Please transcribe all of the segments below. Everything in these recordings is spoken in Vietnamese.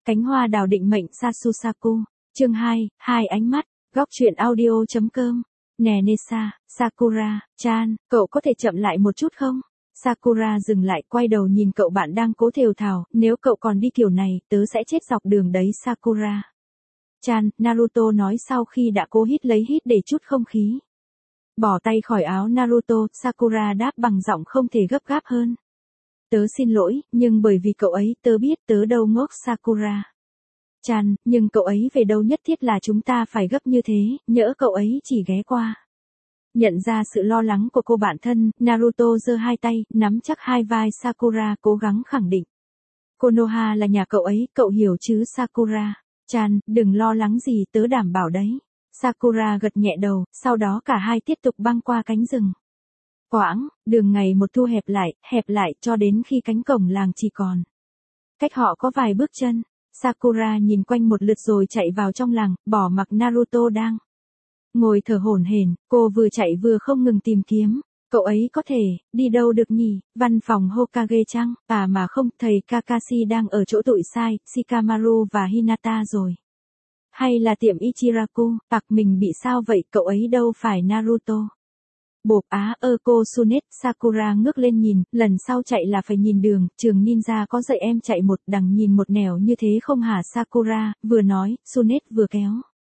Cánh hoa đào định mệnh Sasusaku. Chương 2, hai ánh mắt. Góc truyện audio.com. Nè Nessa, Sakura-chan, cậu có thể chậm lại một chút không? Sakura dừng lại, quay đầu nhìn cậu bạn đang cố thều thào, nếu cậu còn đi kiểu này, tớ sẽ chết dọc đường đấy Sakura-chan, Naruto nói sau khi đã cố hít lấy hít để chút không khí. Bỏ tay khỏi áo Naruto, Sakura đáp bằng giọng không thể gấp gáp hơn. Tớ xin lỗi, nhưng bởi vì cậu ấy tớ biết tớ đâu ngốc Sakura-chan, nhưng cậu ấy về đâu nhất thiết là chúng ta phải gấp như thế, nhỡ cậu ấy chỉ ghé qua. Nhận ra sự lo lắng của cô bạn thân, Naruto giơ hai tay, nắm chắc hai vai Sakura cố gắng khẳng định. Konoha là nhà cậu ấy, cậu hiểu chứ Sakura-chan, đừng lo lắng gì tớ đảm bảo đấy. Sakura gật nhẹ đầu, sau đó cả hai tiếp tục băng qua cánh rừng. Quãng, đường ngày một thu hẹp lại cho đến khi cánh cổng làng chỉ còn. Cách họ có vài bước chân, Sakura nhìn quanh một lượt rồi chạy vào trong làng, bỏ mặc Naruto đang ngồi thở hổn hển, cô vừa chạy vừa không ngừng tìm kiếm. Cậu ấy có thể, đi đâu được nhỉ, văn phòng Hokage chăng, mà không, thầy Kakashi đang ở chỗ tụi sai, Shikamaru và Hinata rồi. Hay là tiệm Ichiraku, mình bị sao vậy, cậu ấy đâu phải Naruto. Bộp cô Tsunet, Sakura ngước lên nhìn, lần sau chạy là phải nhìn đường, trường ninja có dạy em chạy một đằng nhìn một nẻo như thế không hả Sakura, vừa nói, Tsunet vừa kéo.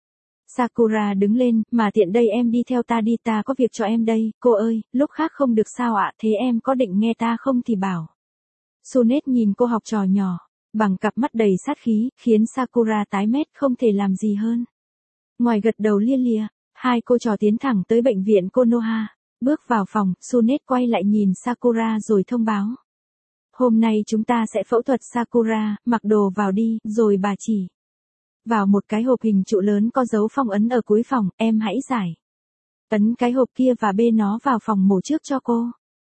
Sakura đứng lên, mà tiện đây em đi theo ta đi, ta có việc cho em đây, cô ơi, lúc khác không được sao ạ, thế em có định nghe ta không thì bảo. Tsunet nhìn cô học trò nhỏ, bằng cặp mắt đầy sát khí, khiến Sakura tái mét không thể làm gì hơn. Ngoài gật đầu lia lịa, hai cô trò tiến thẳng tới bệnh viện Konoha. Bước vào phòng, Tsunet quay lại nhìn Sakura rồi thông báo. Hôm nay chúng ta sẽ phẫu thuật Sakura, mặc đồ vào đi, rồi bà chỉ vào một cái hộp hình trụ lớn có dấu phong ấn ở cuối phòng, em hãy giải ấn cái hộp kia và bê nó vào phòng mổ trước cho cô.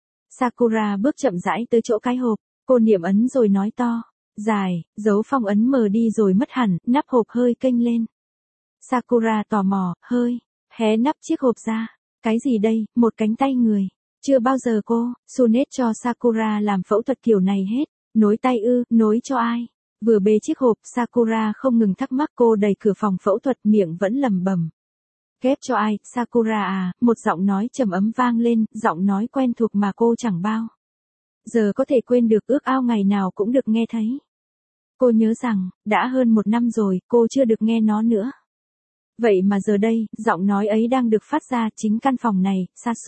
Sakura bước chậm rãi tới chỗ cái hộp, cô niệm ấn rồi nói to, giải, dấu phong ấn mờ đi rồi mất hẳn, nắp hộp hơi kênh lên. Sakura tò mò, hé nắp chiếc hộp ra. Cái gì đây, một cánh tay người. Chưa bao giờ cô, Tsunet cho Sakura làm phẫu thuật kiểu này hết. Nối tay nối cho ai? Vừa bê chiếc hộp, Sakura không ngừng thắc mắc, cô đẩy cửa phòng phẫu thuật miệng vẫn lẩm bẩm. Ghép cho ai, Sakura à, một giọng nói trầm ấm vang lên, giọng nói quen thuộc mà cô chẳng bao giờ có thể quên được, ước ao ngày nào cũng được nghe thấy. Cô nhớ rằng, đã hơn 1 năm rồi, cô chưa được nghe nó nữa. Vậy mà giờ đây, giọng nói ấy đang được phát ra chính căn phòng này,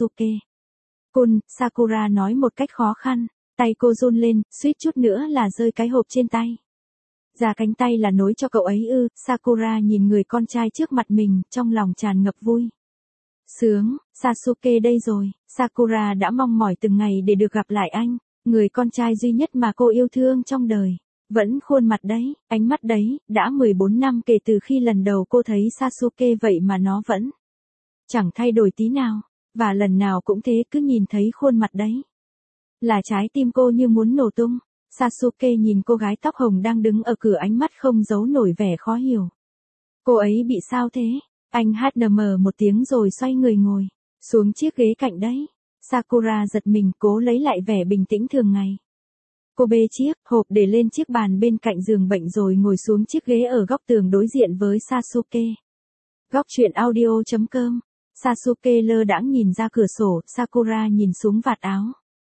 Sasuke-kun, Sakura nói một cách khó khăn, tay cô run lên, suýt chút nữa là rơi cái hộp trên tay. Ra cánh tay là nối cho cậu ấy Sakura nhìn người con trai trước mặt mình, trong lòng tràn ngập vui sướng, Sasuke đây rồi, Sakura đã mong mỏi từng ngày để được gặp lại anh, người con trai duy nhất mà cô yêu thương trong đời. Vẫn khuôn mặt đấy, ánh mắt đấy, đã 14 năm kể từ khi lần đầu cô thấy Sasuke vậy mà nó vẫn chẳng thay đổi tí nào, và lần nào cũng thế, cứ nhìn thấy khuôn mặt đấy là trái tim cô như muốn nổ tung. Sasuke nhìn cô gái tóc hồng đang đứng ở cửa, ánh mắt không giấu nổi vẻ khó hiểu. Cô ấy bị sao thế? Anh HNM một tiếng rồi xoay người ngồi xuống chiếc ghế cạnh đấy. Sakura giật mình, cố lấy lại vẻ bình tĩnh thường ngày. Cô bê chiếc hộp để lên chiếc bàn bên cạnh giường bệnh rồi ngồi xuống chiếc ghế ở góc tường đối diện với Sasuke. Góc truyện audio.com. Sasuke lơ đãng nhìn ra cửa sổ, Sakura nhìn xuống vạt áo.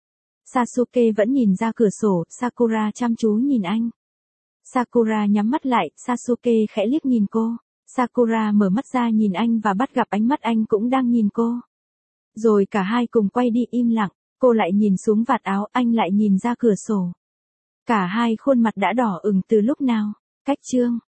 Sasuke vẫn nhìn ra cửa sổ, Sakura chăm chú nhìn anh. Sakura nhắm mắt lại, Sasuke khẽ liếc nhìn cô. Sakura mở mắt ra nhìn anh và bắt gặp ánh mắt anh cũng đang nhìn cô. Rồi cả hai cùng quay đi im lặng, cô lại nhìn xuống vạt áo, anh lại nhìn ra cửa sổ. Cả hai khuôn mặt đã đỏ ửng từ lúc nào. Cách chương